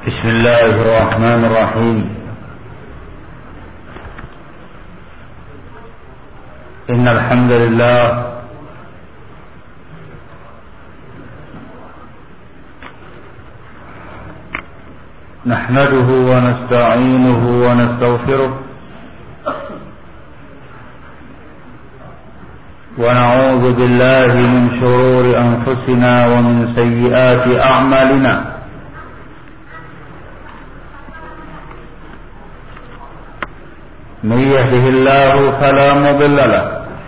بسم الله الرحمن الرحيم إن الحمد لله نحمده ونستعينه ونستغفره ونعوذ بالله من شرور أنفسنا ومن سيئات أعمالنا من يهده الله فلا مضل له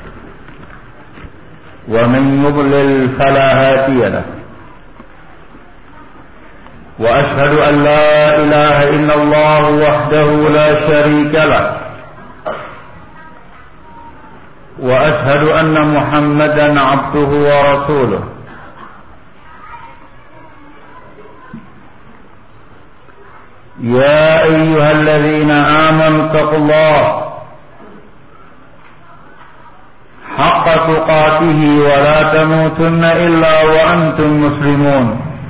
ومن يضلل فلا هادي له وأشهد أن لا إله إلا الله وحده لا شريك له وأشهد أن محمدا عبده ورسوله يا أيها الذين آمنوا اتقوا الله حق تقاته ولا تموتن إلا وأنتم مسلمون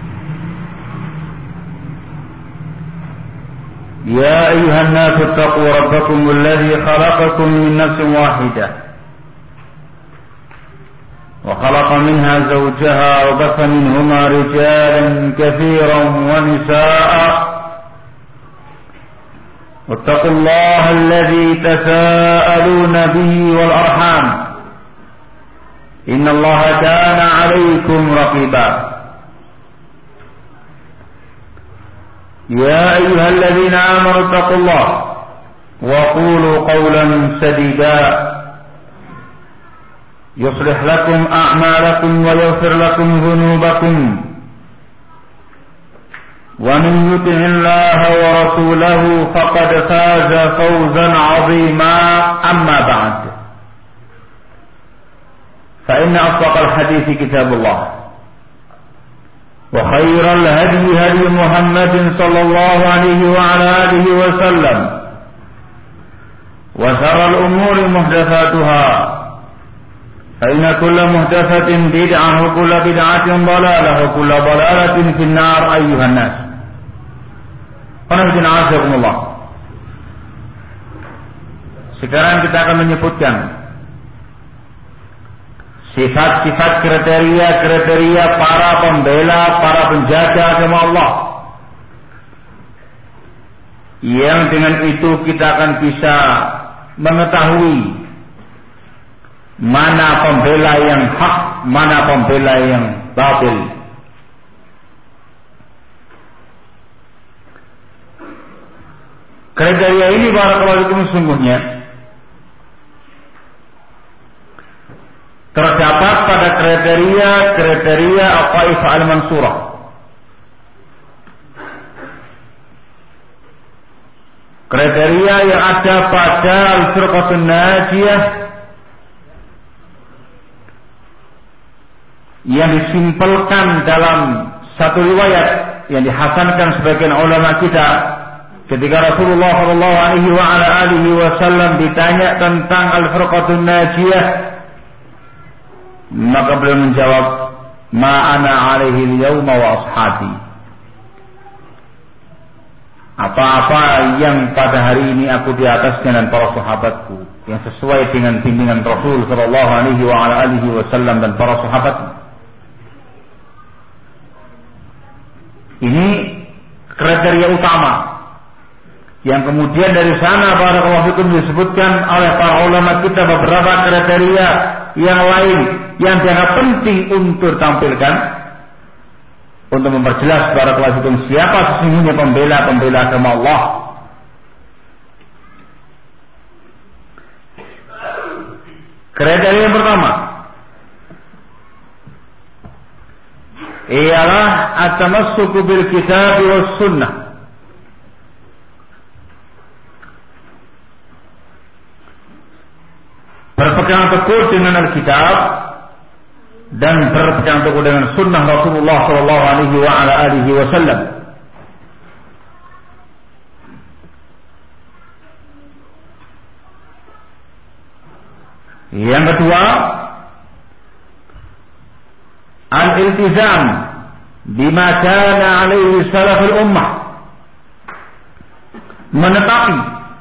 يا أيها الناس اتقوا ربكم الذي خلقكم من نفس واحدة وخلق منها زوجها وبث منهما رجالا كثيرا ونساء واتقوا الله الذي تساءلون به والأرحام إن الله كان عليكم رقيبا يا أيها الذين آمنوا اتقوا الله وقولوا قولا سديدا يصلح لكم أعمالكم ويغفر لكم ذنوبكم ومن يطع الله ورسوله فقد فاز فوزا عظيما أما بعد فإن أصدق الحديث كتاب الله وخير الهدي هدي محمد صلى الله عليه وعلى آله وسلم وشر الأمور محدثاتها فإن كل محدثة بدعة وكل بدعة ضلالة وكل ضلالة في النار أيها الناس. Sekarang kita akan menyebutkan sifat-sifat kriteria para pembela, para penjaga agama Allah, yang dengan itu kita akan bisa mengetahui mana pembela yang hak, mana pembela yang batil. Kriteria ini barakallahu fikum sesungguhnya terdapat pada kriteria Al-Qaif Al-Mansurah. Kriteria yang ada pada Al-Firqatun Najiyah yang disimpulkan dalam satu riwayat yang dihasankan sebagian ulama kita ketika Rasulullah sallallahu alaihi wasallam ditanya tentang Al-Firqatun Najiyah, maka beliau menjawab, ma ana alaihi al-yawma wa ashabi. Apa-apa yang pada hari ini aku di atasnya dan para sahabatku, yang sesuai dengan bimbingan Rasul sallallahu alaihi wasallam dan para sahabatnya. Ini kriteria utama yang kemudian dari sana barakallahu fikum disebutkan oleh para ulama kita beberapa kriteria yang lain yang dianggap penting untuk ditampilkan untuk memperjelas barakallahu fikum siapa sesungguhnya pembela agama Allah. Kriteria yang pertama ialah at-tamassuku bil kitab was sunnah. Berpegang teguh dengan Alkitab dan berpegang teguh dengan sunnah Rasulullah sallallahu alaihi wasallam. Yang kedua, al-iltizam bima kana alaihi salaful ummah, menetapi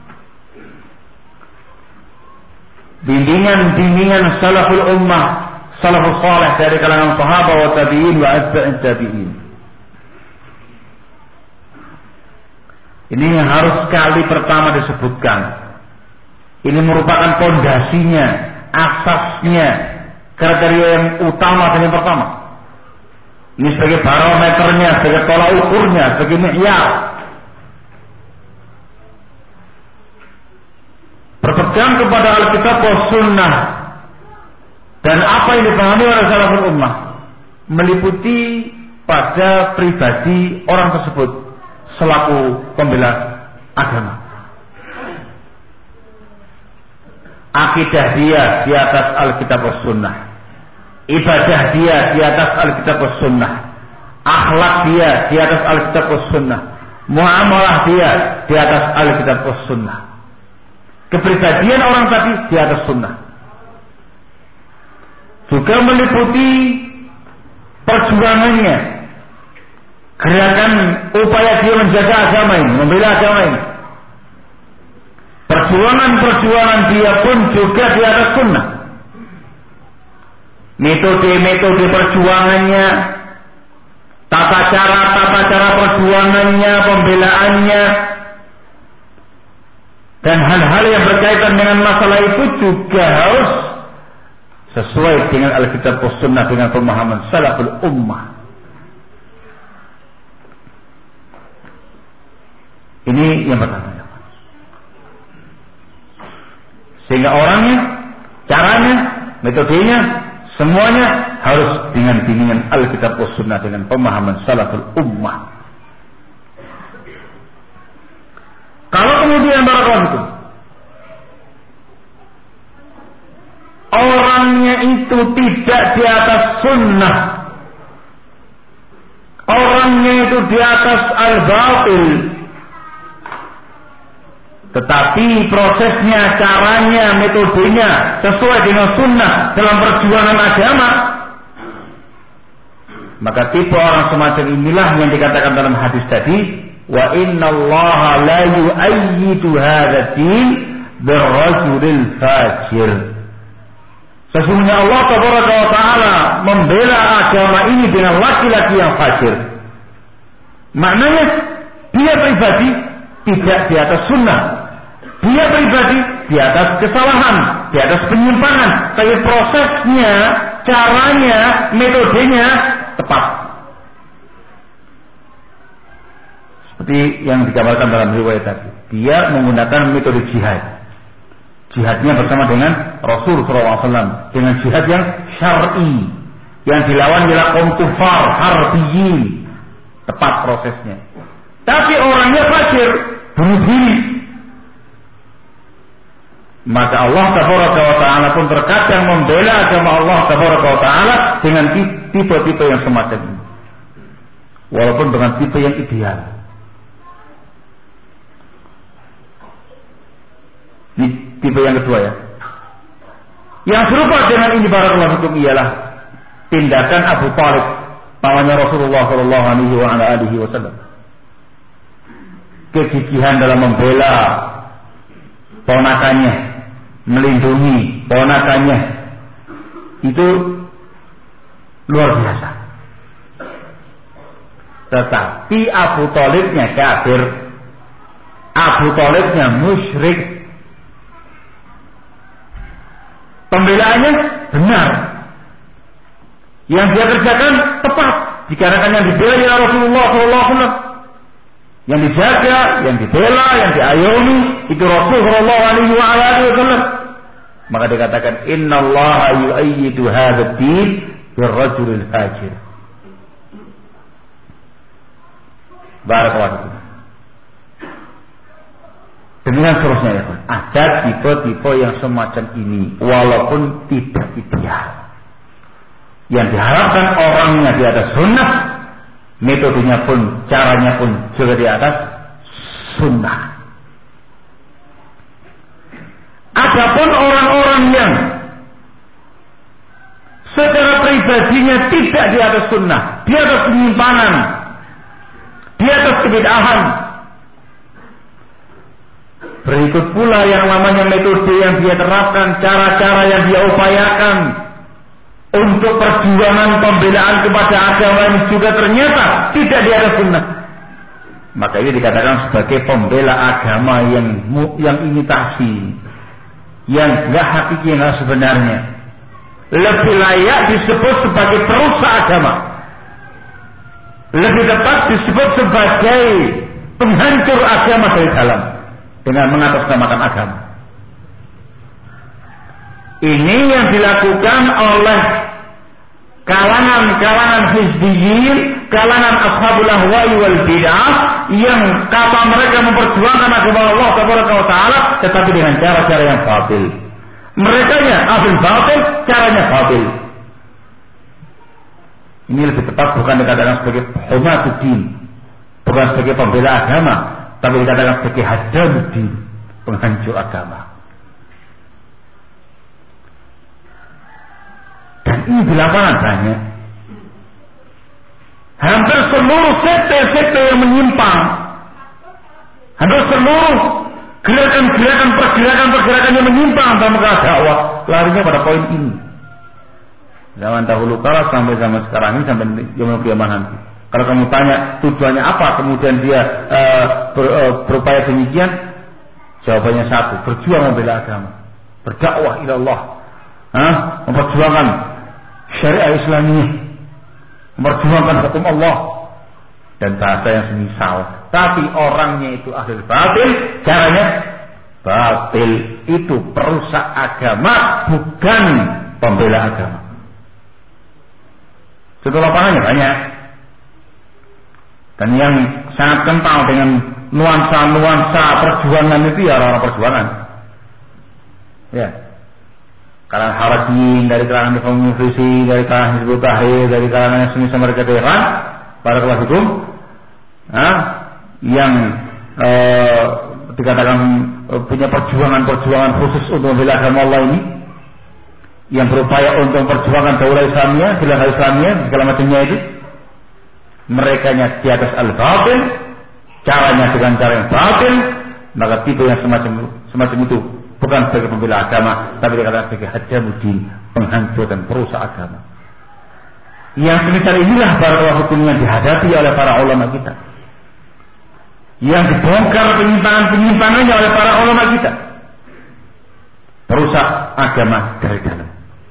bimbingan salaful ummah, salafus salih dari kalangan sahabat wa tabi'in wa atba'in tabi'in. Ini yang harus kali pertama disebutkan. Ini merupakan pondasinya, asasnya, kriteria yang utama dan yang pertama. Ini sebagai barometernya, sebagai tolak ukurnya, sebagai mi'yar. Berpegang kepada Alkitab wa Sunnah dan apa yang dipahami oleh salaful ummah meliputi pada pribadi orang tersebut selaku pembela agama. Akidah dia di atas Alkitab wa Sunnah, ibadah dia di atas Alkitab wa Sunnah, akhlak dia di atas Alkitab wa Sunnah, muamalah dia di atas Alkitab wa Sunnah, kepribadian orang tadi di atas Sunnah. Juga meliputi perjuangannya, gerakan upaya dia menjaga agama ini, membela agama ini. Perjuangan dia pun juga di atas Sunnah. Metode perjuangannya, tata cara perjuangannya, pembelaannya, dan hal-hal yang berkaitan dengan masalah itu juga harus sesuai dengan Alkitab dan Sunnah, dengan pemahaman salaful ummah. Ini yang pertama. Sehingga orangnya, caranya, metodenya, semuanya harus dengan bimbingan Alkitab dan Sunnah, dengan pemahaman salaful ummah. Kalau kemudian barakallahu, orangnya itu tidak di atas sunnah, orangnya itu di atas al-batil, tetapi prosesnya, caranya, metodenya sesuai dengan sunnah dalam perjuangan agama, maka tipe orang semacam inilah yang dikatakan dalam hadis tadi, wa innallaha la yu'ayyidu hadzal din birrajulil fajir. Sesungguhnya Allah Tabaraka wa Ta'ala membela agama ini dengan laki-laki yang fajir. Maknanya dia pribadi tidak di atas sunnah, dia pribadi di atas kesalahan, di atas penyimpangan, tapi prosesnya, caranya, metodenya tepat. Seperti yang digambarkan dalam riwayat tadi, dia menggunakan metode jihad. Jihadnya bersama dengan Rasul SAW, dengan jihad yang syar'i, yang dilawan oleh kaum kufar, harbiyin. Tepat prosesnya. Tapi orangnya fajir, bunuh diri. Maka Allah Tabaraka wa Ta'ala pun terkadang membela agama Allah Tabaraka wa Ta'ala dengan tipe-tipe yang semacam ini, walaupun dengan tipe yang ideal. Ini tipe yang kedua ya. Yang serupa dengan ini barakallahu fikum ialah tindakan Abu Thalib, pamannya Rasulullah sallallahu alaihi wasallam. Kegigihan dalam membela ponakannya, melindungi ponakannya, itu luar biasa. Tetapi Abu Thalibnya kafir, Abu Thalibnya musyrik. Pembelaannya benar, yang dia kerjakan tepat, dikarenakan yang dibela oleh Rasulullah SAW, yang dijaga, yang dibela, yang diayomi itu Rasulullah SAW. Maka dikatakan innallaha yu'ayyidu hadzal din birrajulil fajir. Barakallahu. Demikian seterusnya ya, ada tipe-tipe yang semacam ini, walaupun tidak ideal. Yang diharapkan orangnya di atas sunnah, metodenya pun, caranya pun juga di atas sunnah. Adapun orang-orang yang secara pribadinya tidak di atas sunnah, di atas penyimpangan, di atas kebid'ahan, Berikut pula yang namanya metode yang dia terapkan, cara-cara yang dia upayakan untuk perjuangan pembelaan kepada agama ini juga ternyata tidak di atas sunnah. Maka ini dikatakan sebagai pembela agama yang imitasi, yang enggak hakiki, yang enggak sebenarnya. Lebih layak disebut sebagai perusak agama. Lebih tepat disebut sebagai penghancur agama dari dalam dengan mengatasnamakan agama. Ini yang dilakukan oleh kalangan hizbiyin, kalangan ashabul ahwa'i wal bid'ah yang kata mereka memperjuangkan agama Allah Taala, tetapi dengan cara-cara yang batil. Merekanya ahli batil, caranya batil. Ini lebih tepat bukan dikatakan sebagai humatuddin, bukan sebagai pembela agama, tapi dikatakan sebagai hadamuddin, penghancur agama. Dan ini di lapangan banyak. Hampir seluruh sekte-sekte yang menyimpang, hampir seluruh pergerakan yang menyimpang dalam dakwah, larinya pada poin ini. Zaman dahulu kala sampai zaman sekarang ini, sampai zaman kiamat nanti. Kalau kamu tanya tujuannya apa, kemudian dia berupaya demikian, jawabannya satu: berjuang membela agama, berdakwah ila Allah, memperjuangkan syariat Islamiyah, memperjuangkan hukum Allah dan bahasa yang semisal. Tapi orangnya itu ahli batil, caranya batil. Itu perusak agama, bukan pembela agama. Contoh lapangannya banyak, dan yang sangat kental dengan nuansa perjuangan itu ya orang-orang perjuangan. Ya, kalangan Harajin, dari kalangan Reform Muflisi, dari kalangan Hizbut Tahrir, dari kalangan yang semisal mereka Tehran, para kelas hukum, yang dikatakan punya perjuangan khusus untuk membela agama Allah ini, yang berupaya untuk perjuangan daulah Islamiyah, khilafah Islamiyah, segala macamnya itu, merekanya di atas al-batil, caranya dengan cara yang batil, maka tipe yang semacam itu bukan sebagai pembela agama, tapi dikatakan sebagai hadamuddin, penghancur dan perusak agama. Yang semisal inilah para hukum yang dihadapi oleh para ulama kita, yang dibongkar penyimpangannya oleh para ulama kita, perusak agama dari dalam.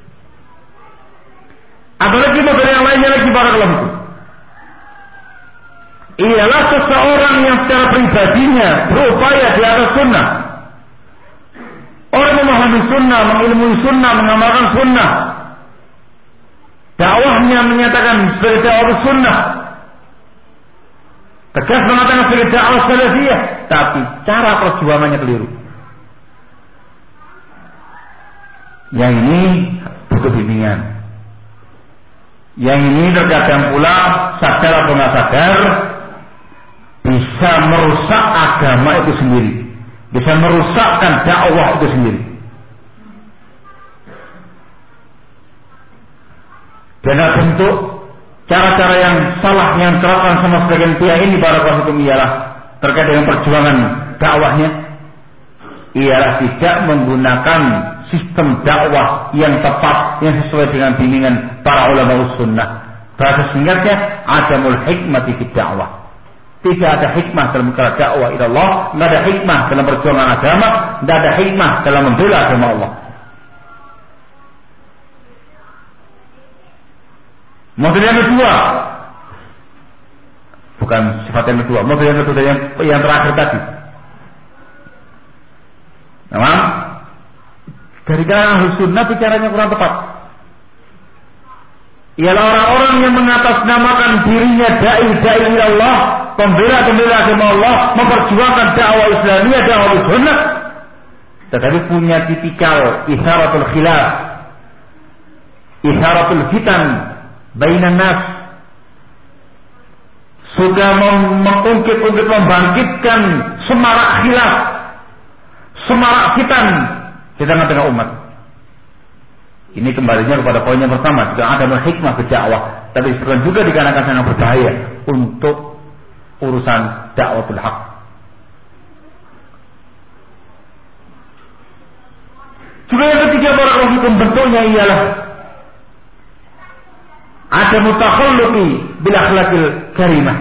Apalagi model yang lainnya lagi para ulama, ialah seseorang yang secara pribadinya berupaya di atas sunnah. Orang memahami sunnah, mengilmui sunnah, mengamalkan sunnah, dakwahnya menyatakan sebagai dakwah sunnah, tegas mengatakan sebagai dakwah salafiyah, tapi cara perjuangannya keliru. Yang ini butuh bimbingan. Yang ini terkadang pula sadar atau nggak sadar bisa merusak agama itu sendiri, bisa merusakkan dakwah itu sendiri. Dan bentuk cara-cara yang salah yang diterapkan sama sebagian pihak ini para kaum hukum ialah terkait dengan perjuangan dakwahnya, ialah tidak menggunakan sistem dakwah yang tepat, yang sesuai dengan bimbingan para ulama sunnah. Bahasa singkatnya, adamul hikmati fi dakwah. Tidak ada hikmah dalam dakwah ila Allah, tidak ada hikmah dalam perjuangan agama, tidak ada hikmah dalam membela agama Allah. Model yang kedua, bukan sifat yang kedua, model yang kedua yang terakhir tadi. Memang dari kalangan ahli sunnah bicaranya kurang tepat. Ialah orang-orang yang mengatasnamakan dirinya dai ila Allah, pembela agama Allah, memperjuangkan dakwah Islamiyah, dakwah sunnah, tetapi punya tipikal isaratul khilaf, isaratul fitan bainan nas, suka mengungkit-ungkit, membangkitkan semarak khilaf, semarak fitan di tengah-tengah umat. Ini kembalinya kepada poin yang pertama, juga ada hikmah berdakwah, tapi sekarang juga dikarenakan sangat berbahaya untuk urusan dakwatul haq. barakallahu fikum bentuknya ialah ada mutakhalluqi bil akhlaqil karimah.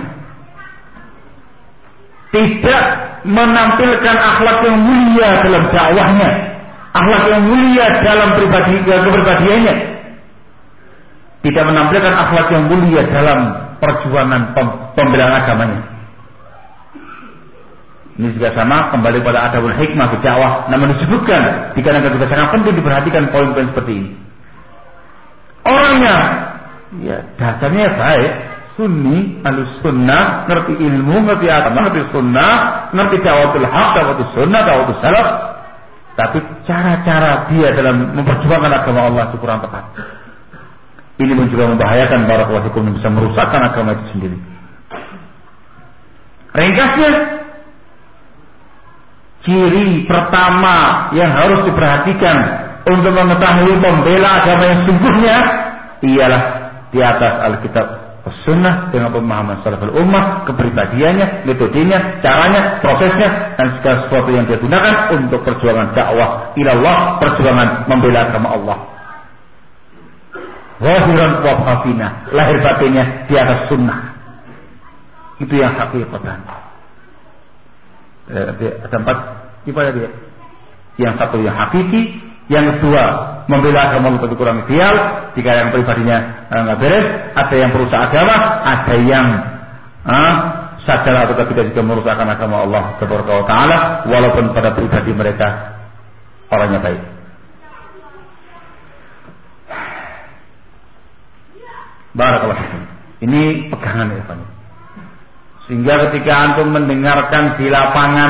Tidak menampilkan akhlak yang mulia dalam dakwahnya, akhlak yang mulia dalam kepribadiannya. Tidak menampilkan akhlak yang mulia dalam perjuangan pembelaan agamanya. Ini juga sama kembali pada adabul hikmah berdakwah. Namun disebutkan dikarenakan juga sangat penting diperhatikan poin-poin seperti ini. Orangnya ya dasarnya baik, sunni, ahlus sunnah, ngerti ilmu, ngerti agama, ngerti sunnah, ngerti dakwatul haq, dakwatul sunnah, dakwatul salaf. Tapi cara-cara dia dalam memperjuangkan agama Allah itu kurang tepat. Ini pun juga membahayakan barakallahu fikum, bisa merusakkan agama itu sendiri. Ringkasnya, ciri pertama yang harus diperhatikan untuk mengetahui pembela agama yang sungguhnya ialah di atas Alkitab Sunnah dengan pemahaman salaful ummah, kepribadiannya, metodenya, caranya, prosesnya, dan segala sesuatu yang dia gunakan untuk perjuangan dakwah ilallah, perjuangan membela agama Allah. Zahiran wa batinah, lahir batinnya di atas sunnah. Itu yang hakikatan. Ada 4 ibadah dia. Yang satu yang hakiki, yang kedua membela agama Allah lebih kurang ideal. Jika yang pribadinya nggak beres, ada yang merusak agama, ada yang sadar atau tidak juga merusakkan agama Allah Subhanahu wa taala, walaupun pada pribadi mereka orangnya baik. Barakallahu fikum. Ini pegangan ya Pak. Sehingga ketika antum mendengarkan di lapangan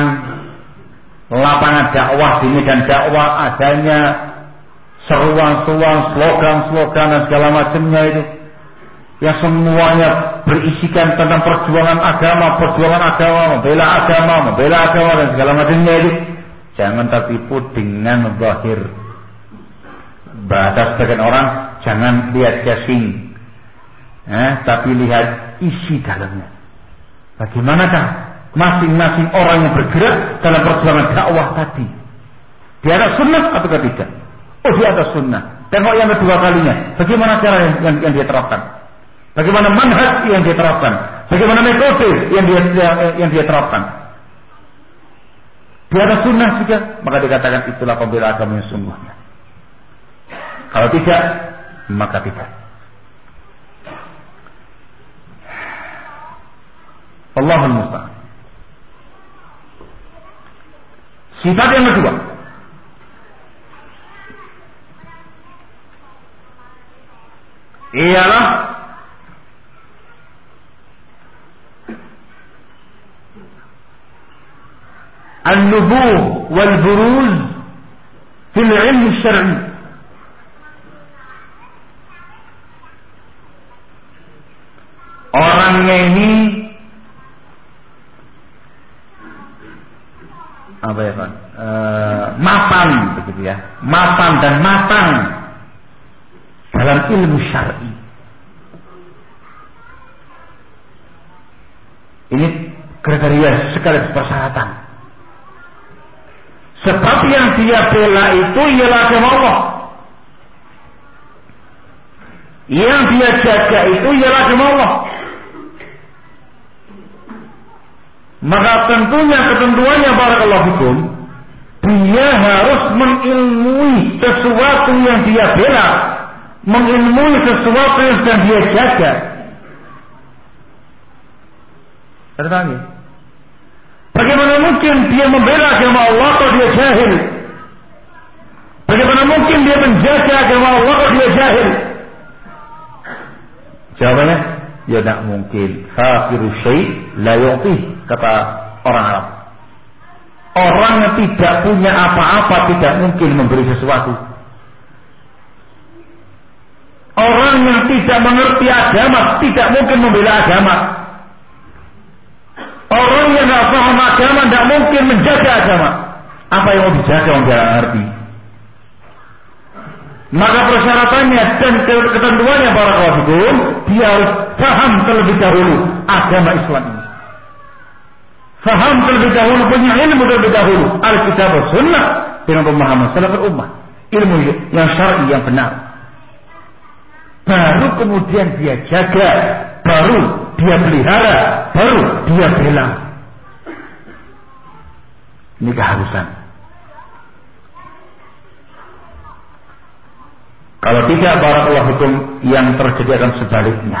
dakwah, di medan dakwah adanya seruan-seruan, slogan-slogan dan segala macamnya itu, yang semuanya berisikan tentang perjuangan agama, membela agama dan segala macamnya itu, jangan tertipu dengan zahir. Bahasa sebagian orang, jangan lihat casing, tapi lihat isi dalamnya. Bagaimanakah masing-masing orang yang bergerak dalam perjuangan dakwah tadi? Di atas sunnah atau tidak? Oh, di atas sunnah. Tengok yang kedua kalinya, bagaimana cara yang dia terapkan? Bagaimana manhaj yang dia terapkan? Bagaimana metode yang dia terapkan? Di atas sunnah juga, maka dikatakan itulah pembela agama yang sungguhnya. Kalau tidak, maka tidak. Allahul musta'an. Sifat yang kedua, ialah an-nubuwah wal buruz fil ilm syar'i. Orangnya ini apa ya Pak? Mapan begitu ya, mapan dan matang dalam ilmu syar'i. Ini kriteria sekaligus persyaratan. Sebab yang dia bela itu ialah agama Allah. Yang dia jaga itu ialah agama Allah. Maka tentunya ketentuannya barakallahu fikum, dia harus mengilmui sesuatu yang dia bela, mengilmui sesuatu yang sedang dia jaga. Tertanya, bagaimana mungkin dia membela agama Allah kalau dia jahil? Bagaimana mungkin dia menjaga agama Allah kalau dia jahil? Jawabannya, ya tidak mungkin. Khafiru syai' la yu'tih, kata orang Arab. Orang yang tidak punya apa-apa tidak mungkin memberi sesuatu. Orang yang tidak mengerti agama tidak mungkin membela agama. Orang yang tidak paham agama tidak mungkin menjaga agama. Apa yang mau dijaga orang tidak mengerti. Maka persyaratannya dan ketentuannya barakallahu fikum, dia harus paham terlebih dahulu agama Islam ini. Faham terlebih dahulu, punya ilmu terlebih dahulu Alkitab dan Sunnah dengan pemahaman salaful ummah. ilmu yang syar'i yang benar. Baru kemudian dia jaga, baru dia pelihara, baru dia bela. Ini keharusan. Kalau tidak, barakallahu fikum, yang terjadi akan sebaliknya.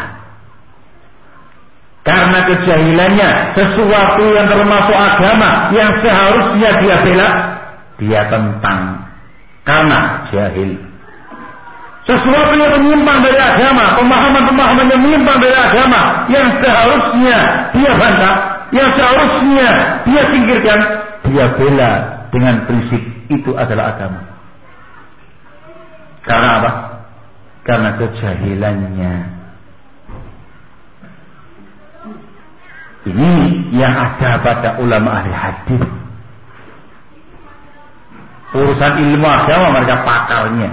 Karena kejahilannya, sesuatu yang termasuk agama yang seharusnya dia bela, dia tentang karena jahil. Sesuatu yang menyimpang dari agama, pemahaman-pemahaman yang menyimpang dari agama, yang seharusnya dia bantah, yang seharusnya dia singkirkan, dia bela dengan prinsip itu adalah agama. Karena apa? Karena kejahilannya. Ini yang ada pada ulama ahli hadis. Urusan ilmu agama mereka pakarnya.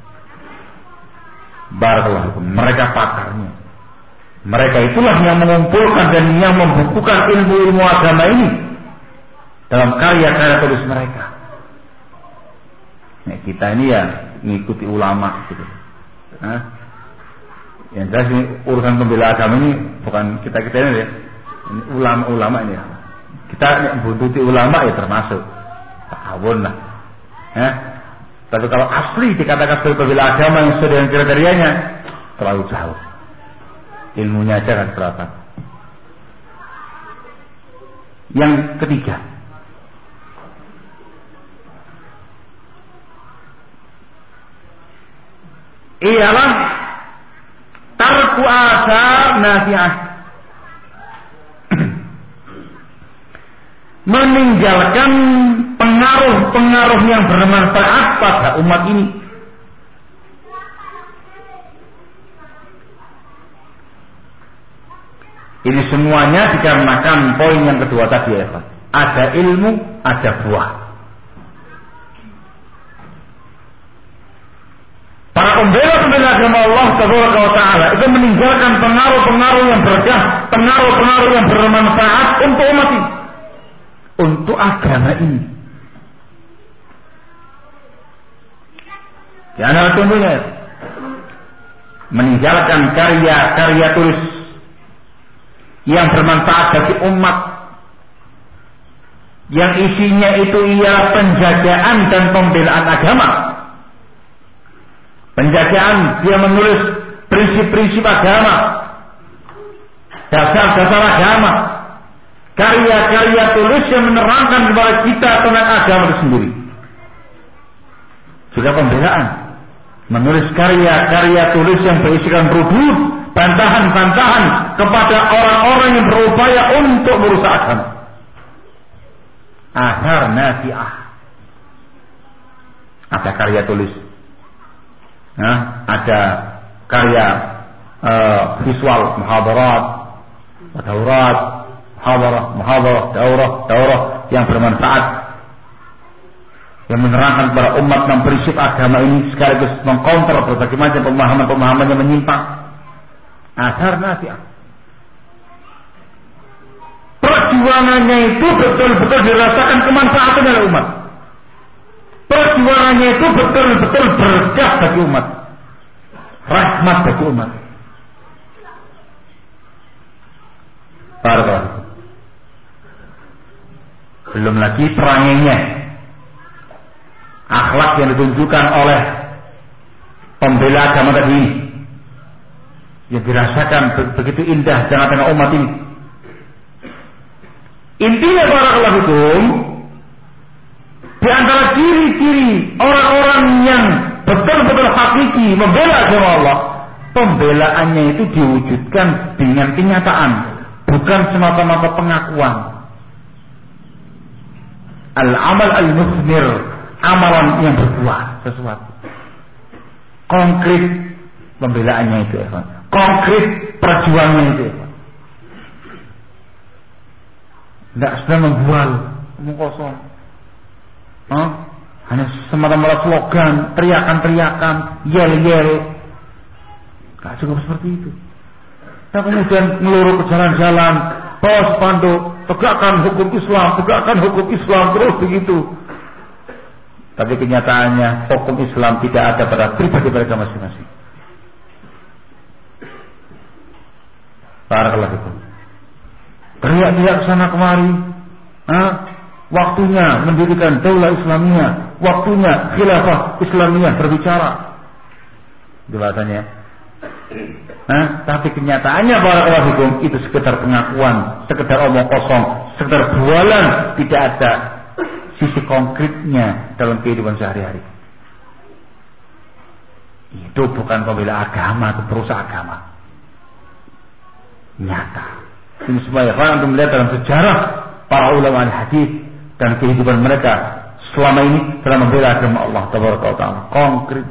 Barakallahu, mereka pakarnya. Mereka itulah yang mengumpulkan dan yang membukukan ilmu-ilmu agama ini dalam karya-karya tulis mereka. Nah, kita ini ya mengikuti ulama gitu. Yang jelas ini urusan pembela agama ini bukan kita-kita ini ya. Ini ulama-ulama ini ya. Kita buntuti ulama ya termasuk ta'awun lah. Tapi kalau asli dikatakan sebagai pembela agama yang sesuai dengan kriterianya, terlalu jauh. Ilmunya aja kan berapa. Yang ketiga, ialah tarku asar nasihat, meninggalkan pengaruh-pengaruh yang bermanfaat pada umat ini. Ini semuanya dikarenakan poin yang kedua tadi ya Pak. Ada ilmu, ada buah. Para pembela agama Allah Taala itu meninggalkan pengaruh-pengaruh yang berkah, pengaruh-pengaruh yang bermanfaat untuk umat ini, untuk agama ini. Di antara contohnya, meninggalkan karya-karya tulis yang bermanfaat bagi umat, yang isinya itu ialah penjagaan dan pembelaan agama. Penjagaan, dia menulis prinsip-prinsip agama, dasar-dasar agama, karya-karya tulis yang menerangkan kepada kita tentang agama itu sendiri. Juga pembelaan, menulis karya-karya tulis yang berisikan rudud, bantahan-bantahan kepada orang-orang yang berupaya untuk merusak agama. Athar nafi'ah. Ada karya tulis. Ada karya visual, muhadarat, daurat, muhadarah, daurah yang bermanfaat, yang menerangkan kepada umat tentang prinsip agama ini sekaligus mengcounter berbagai macam pemahaman-pemahaman yang menyimpang. Athar nafi'ah. Perjuangannya itu betul-betul dirasakan kemanfaatan oleh umat. Perjuangannya itu betul-betul berkah bagi umat, rahmat bagi umat. Barakallahu. Belum lagi peranginya, akhlak yang ditunjukkan oleh pembela agama tadi ini, yang dirasakan begitu indah di tengah-tengah umat ini. Intinya barakallahu fikum, di antara ciri-ciri orang-orang yang betul-betul hakiki membela agama Allah, pembelaannya itu diwujudkan dengan kenyataan, bukan semata-mata pengakuan. Al-amal al-musmir, amalan yang berbuah sesuatu. Konkret pembelaannya itu, konkret perjuangannya itu. Tidak sedang membual, omong kosong. Hanya semata-mata slogan, teriakan-teriakan, yel-yel. Tidak cukup seperti itu. Kita kemudian ngeluruh ke jalan-jalan, bawa spanduk, tegakkan hukum Islam, terus begitu. Tapi kenyataannya hukum Islam tidak ada pada pribadi mereka masing-masing. Barakallahu fikum. Teriak-teriak sana kemari. Waktunya mendirikan daulah Islamiyah, waktunya khilafah Islamiyah berbicara. Itu bahasanya. Tapi kenyataannya barakallahu fikum itu sekedar pengakuan, sekedar omong kosong, sekedar bualan, tidak ada sisi konkretnya dalam kehidupan sehari-hari. Itu bukan pembela agama, itu perusak agama. Nyata. Ini semua ya, kalau Anda melihat dalam sejarah para ulama hadis dan kehidupan mereka selama ini dalam membela agama Allah Tabaraka wa Ta'ala, konkret.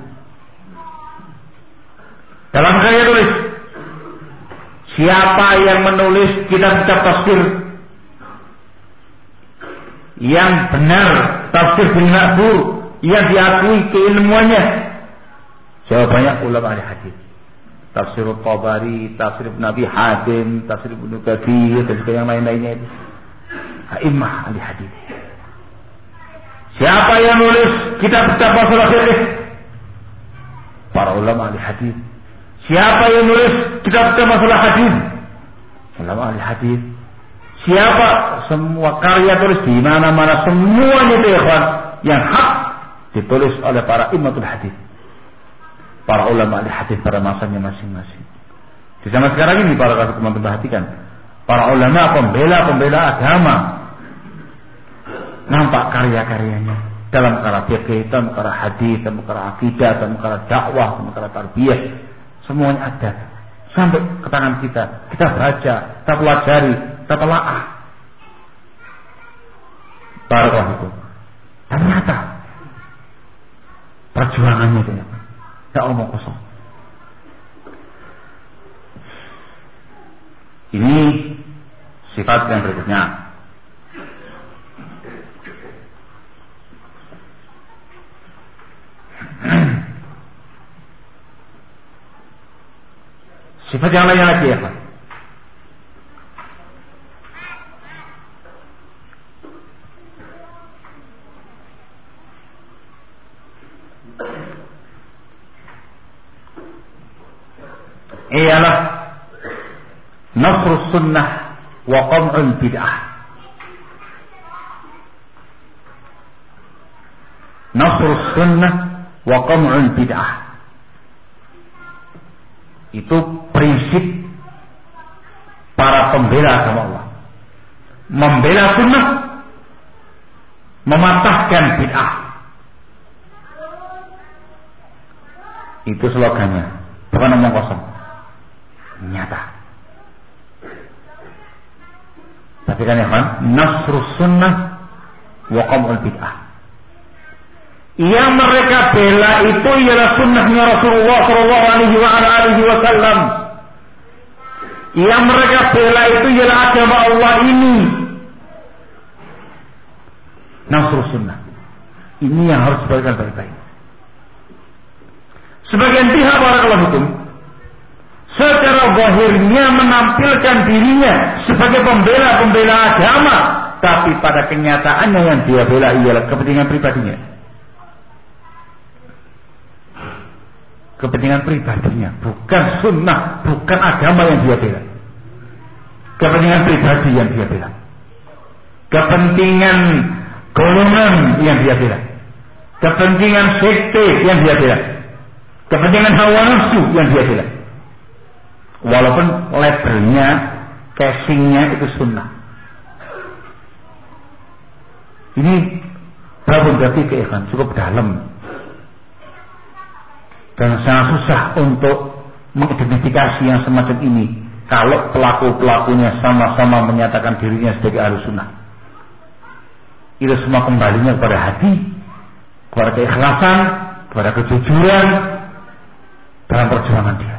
Dalam karya tulis, siapa yang menulis kitab-kitab tafsir yang benar, tafsir bin Ma'thur yang diakui keilmuannya? Jawabannya ulama hadis. Tafsir Tabari, tafsir Ibn Abi Hatim, tafsir Ibn Katsir dan juga yang lain-lainnya itu. A'immah ahli hadis. Siapa yang nulis kitab-kitab masalah fikih? Para ulama ahli hadis. Siapa yang nulis kitab-kitab masalah hadis? Ulama ahli hadis. Siapa? Semua karya tulis di mana-mana, semuanya itu yang hak ditulis oleh para imamatul hadis. Para ulama ahli hadis pada masanya masing-masing. Di zaman sekarang ini para teman-teman perhatikan, para ulama pembela agama, nampak karya-karyanya dalam perkara fikih, dalam perkara hadis, dalam perkara akidah, dalam perkara dakwah, dalam perkara tarbiyah, semuanya ada sampai ke tangan kita. Kita baca, kita pelajari, kita telaah. Barakallahu fikum. Ternyata perjuangannya itu tidak omong kosong. Ini sifat yang berikutnya. Sifat yang lainnya lagi ya Pak. Ialah nasrus sunnah wa qam'ul bid'ah. Nasrus sunnah wa qam'ul bid'ah. Itu prinsip para pembela agama Allah. Membela sunnah, mematahkan bid'ah. Itu slogannya, bukan omong kosong. Nyata. Tapi kan ya kan, nasrus sunnah wa qam'ul bid'ah. Yang mereka bela itu ialah sunnahnya Rasulullah sallallahu alaihi wasallam. Yang mereka bela itu ialah agama Allah ini. Nasrus sunnah. Ini yang harus diperhatikan baik-baik. Sebagian pihak barakallahu fikum secara zahirnya menampilkan dirinya sebagai pembela agama, tapi pada kenyataannya yang dia bela ialah kepentingan pribadinya. Kepentingan pribadinya, bukan sunnah, bukan agama yang dia bela. Kepentingan pribadi yang dia bela. Kepentingan golongan yang dia bela. Kepentingan sekte yang dia bela. Kepentingan hawa nafsu yang dia bela. Walaupun labelnya, casingnya itu sunnah. Ini babun berarti keikhlasan cukup dalam. Dan sangat susah untuk mengidentifikasi yang semacam ini kalau pelaku-pelakunya sama-sama menyatakan dirinya sebagai ahlus sunnah. Itu semua kembalinya kepada hati, kepada keikhlasan, kepada kejujuran dalam perjuangan dia.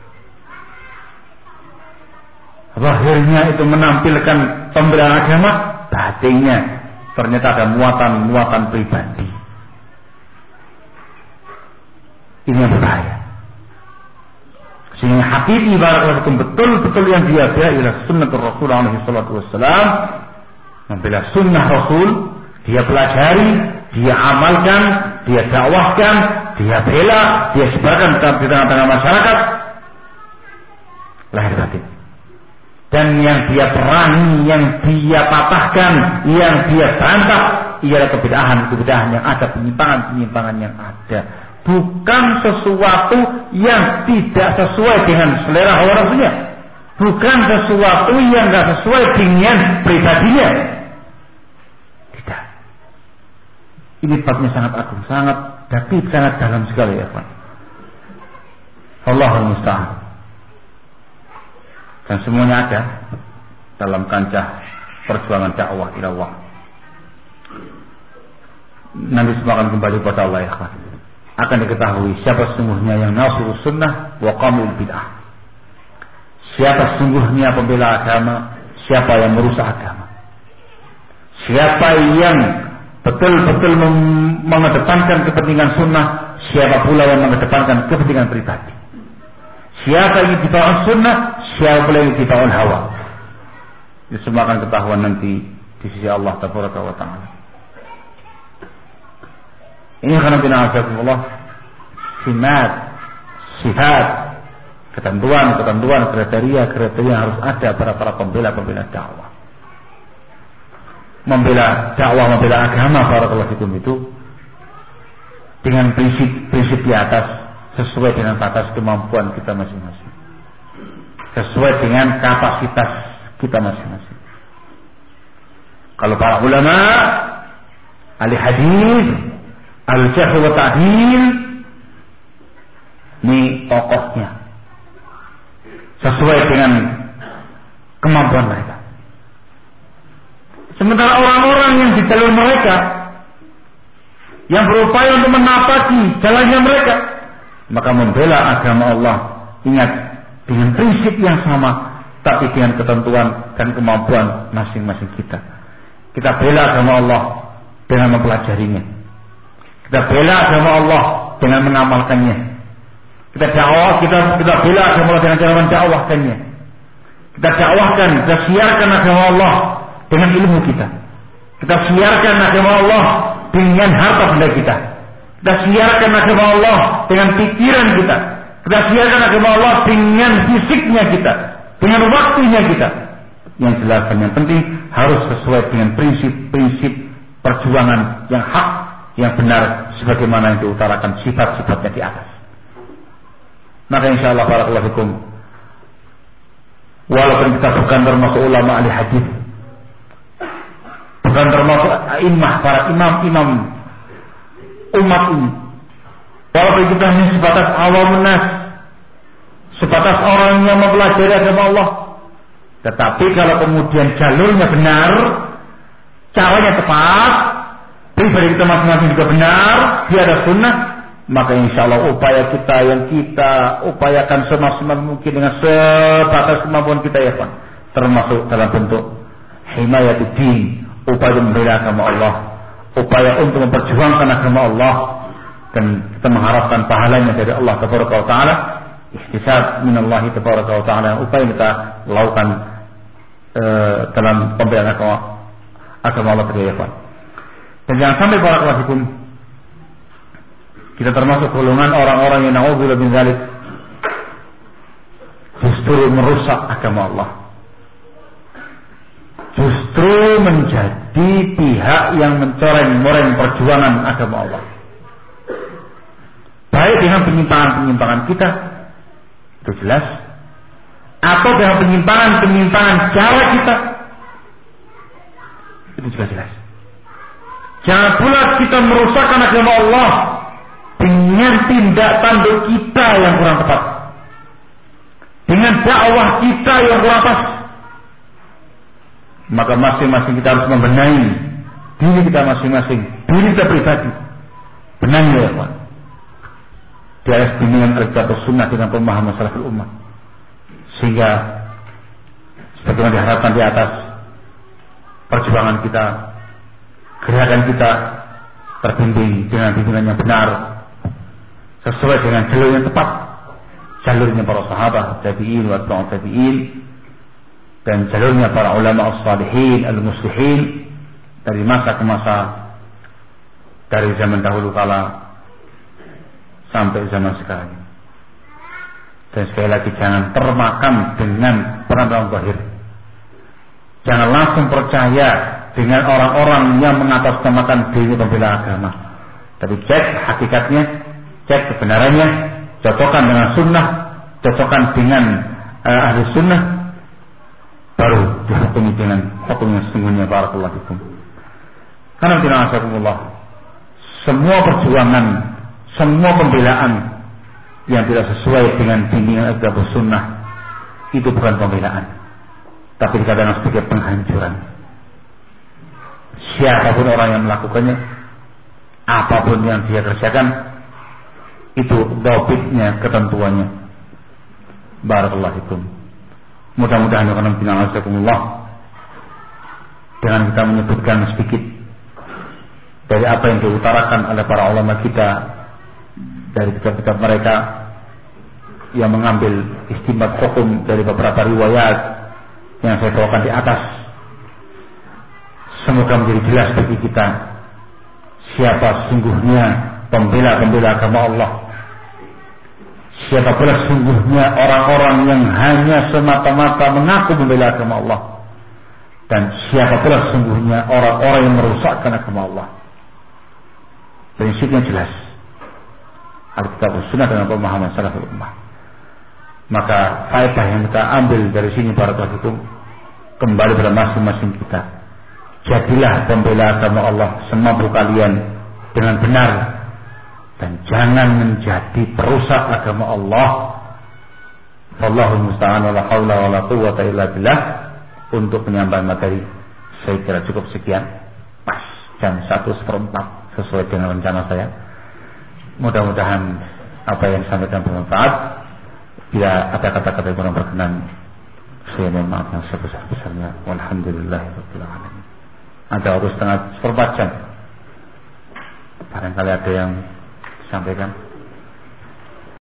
Zahirnya itu menampilkan pembelaan agama, batinnya ternyata ada muatan-muatan pribadi. Ini yang berbahaya. Sehingga hakiki barakallahu betul-betul yang dia bela ialah sunnatul Rasul alaihi salatu wassalam. Membela sunnah Rasul, dia pelajari, dia amalkan, dia dakwahkan, dia bela, dia sebarkan di tengah-tengah masyarakat, lahir batin. Dan yang dia perangi, yang dia patahkan, yang dia bantah ialah kebidahan yang ada, penyimpangan yang ada. Bukan sesuatu yang tidak sesuai dengan selera hawa nafsunya. Bukan sesuatu yang tidak sesuai dengan pribadinya. Tidak. Ini babnya sangat agung, sangat dalam, sangat dalam sekali ya Pak. Allahul musta'an. Dan semuanya ada dalam kancah perjuangan dakwah ila Allah. Nanti semua akan kembali kepada Allah ya kawan. Akan diketahui siapa sesungguhnya yang nasrus sunnah wa qamul bid'ah. Siapa sesungguhnya pembela agama, siapa yang merusak agama. Siapa yang betul-betul mengedepankan kepentingan sunnah, siapa pula yang mengedepankan kepentingan pribadi. Siapa yang dibawah sunnah, siapa pula yang dibawah hawa. Itu semua akan ketahuan nanti di sisi Allah Tabaraka wa Ta'ala. Ini karena bina'azakumullah sifat ketentuan kriteria yang harus ada pada para pembela dakwah. Membela dakwah, membela agama barakallahu fikum itu dengan prinsip di atas, sesuai dengan batas kemampuan kita masing-masing, sesuai dengan kapasitas kita masing-masing. Kalau para ulama, ahli hadis, ahli jarh wa ta'dil, ini tokohnya sesuai dengan kemampuan mereka. Sementara orang-orang yang di jalur mereka, yang berupaya untuk menapaki jalannya mereka, maka membela agama Allah, ingat, dengan prinsip yang sama, tapi dengan ketentuan dan kemampuan masing-masing kita. Kita bela agama Allah dengan mempelajarinya. Kita bela agama Allah dengan mengamalkannya. Kita bela agama Allah dengan cara mendakwahkannya. Kita dakwahkan, kita siarkan agama Allah dengan ilmu kita. Kita siarkan agama Allah dengan harta benda kita. Kita siarkan agama Allah dengan pikiran kita. Kita siarkan agama Allah dengan fisiknya kita, dengan waktunya kita. Yang jelas dan yang penting harus sesuai dengan prinsip-prinsip perjuangan yang hak, yang benar, sebagaimana yang diutarakan sifat-sifatnya di atas. Maka insyaallah barakallahu fikum, walaupun kita bukan termasuk ulama ahli hadis, bukan termasuk para imam umat ini, walaupun kita hanya sebatas awamun nas, sebatas orang yang mempelajari agama Allah, tetapi kalau kemudian jalurnya benar, caranya tepat, pribadi kita masing-masing juga benar, dia ada sunnah, maka insyaallah upaya kita yang kita upayakan semaksimal mungkin dengan sebatas kemampuan kita ya Pak, termasuk dalam bentuk himayatuddin, upaya membela agama Allah, upaya untuk memperjuangkan agama Allah, dan kita mengharapkan pahalanya dari Allah Tabaraka wa Ta'ala, ihtisab minallahi Tabaraka wa Ta'ala, upaya kita lakukan dalam pembelaan agama Allah terhadap. Dan jangan sampai barakallahu fikum kita termasuk golongan orang-orang yang na'udzubillah min dzalik justru merusak agama Allah, justru menjadi pihak yang mencoreng-moreng perjuangan agama Allah, baik dengan penyimpangan-penyimpangan kita, itu jelas, atau dengan penyimpangan-penyimpangan cara kita, itu juga jelas. Jangan pula kita merusakkan agama Allah dengan tindak tanduk kita yang kurang tepat, dengan dakwah kita yang kurang pas. Maka masing-masing kita harus membenahi diri kita masing-masing, diri kita pribadi. Benahi ya Pak, di atas bimbingan Al-Quran Sunnah dengan pemahaman salaful ummah, sehingga sebagaimana diharapkan di atas, perjuangan kita, gerakan kita terbimbing dengan bimbingan yang benar, sesuai dengan jalur yang tepat, jalurnya para sahabat, tabi'in wa atba'ut tabi'in, dan jalurnya para ulama as-salihin al-muslihin dari masa ke masa dari zaman dahulu kala sampai zaman sekarang. Dan sekali lagi jangan termakan dengan peran-peran zahir. Jangan langsung percaya dengan orang-orang yang mengatasnamakan diri pembela agama. Tapi cek hakikatnya, cek kebenarannya, cocokkan dengan sunnah, cocokkan dengan ahli sunnah, baru dihukumi dengan hukum yang sesungguhnya. Barakallahu fikum. Karena tidak asyarakumullah, semua perjuangan, semua pembelaan yang tidak sesuai dengan bimbingan agama sunnah itu bukan pembelaan, tapi dikatakan sebagai penghancuran. Siapapun orang yang melakukannya, apapun yang dia kerjakan, itu dhabitnya, ketentuannya. Barakallahu fikum. Mudah-mudahan dengan kita menyebutkan sedikit dari apa yang diutarakan oleh para ulama kita dari kitab-kitab mereka yang mengambil istimbat hukum dari beberapa riwayat yang saya bawakan di atas, semoga menjadi jelas bagi kita siapa sungguhnya pembela-pembela agama Allah, siapa pula sungguhnya orang-orang yang hanya semata-mata mengaku membela agama Allah, dan siapa pula sungguhnya orang-orang yang merusakkan agama Allah. Prinsipnya jelas, Alkitab Sunnah dengan pemahaman salaful ummah. Maka faedah yang kita ambil dari sini barakallahu fikum kembali pada masing-masing kita. Jadilah pembela agama Allah semampu kalian dengan benar, dan jangan menjadi perusak agama Allah. Wallahul musta'an, wala haula wala quwwata illa billah. Untuk penyampaian materi saya kira cukup sekian. Pas jam 1:04 sesuai dengan rencana saya. Mudah-mudahan apa yang disampaikan bermanfaat. Bila ada kata-kata yang kurang berkenan, saya mohon maaf yang sebesar-besarnya. Walhamdulillahirabbil alamin. Ada urus setengah 4 jam. Barangkali ada yang disampaikan.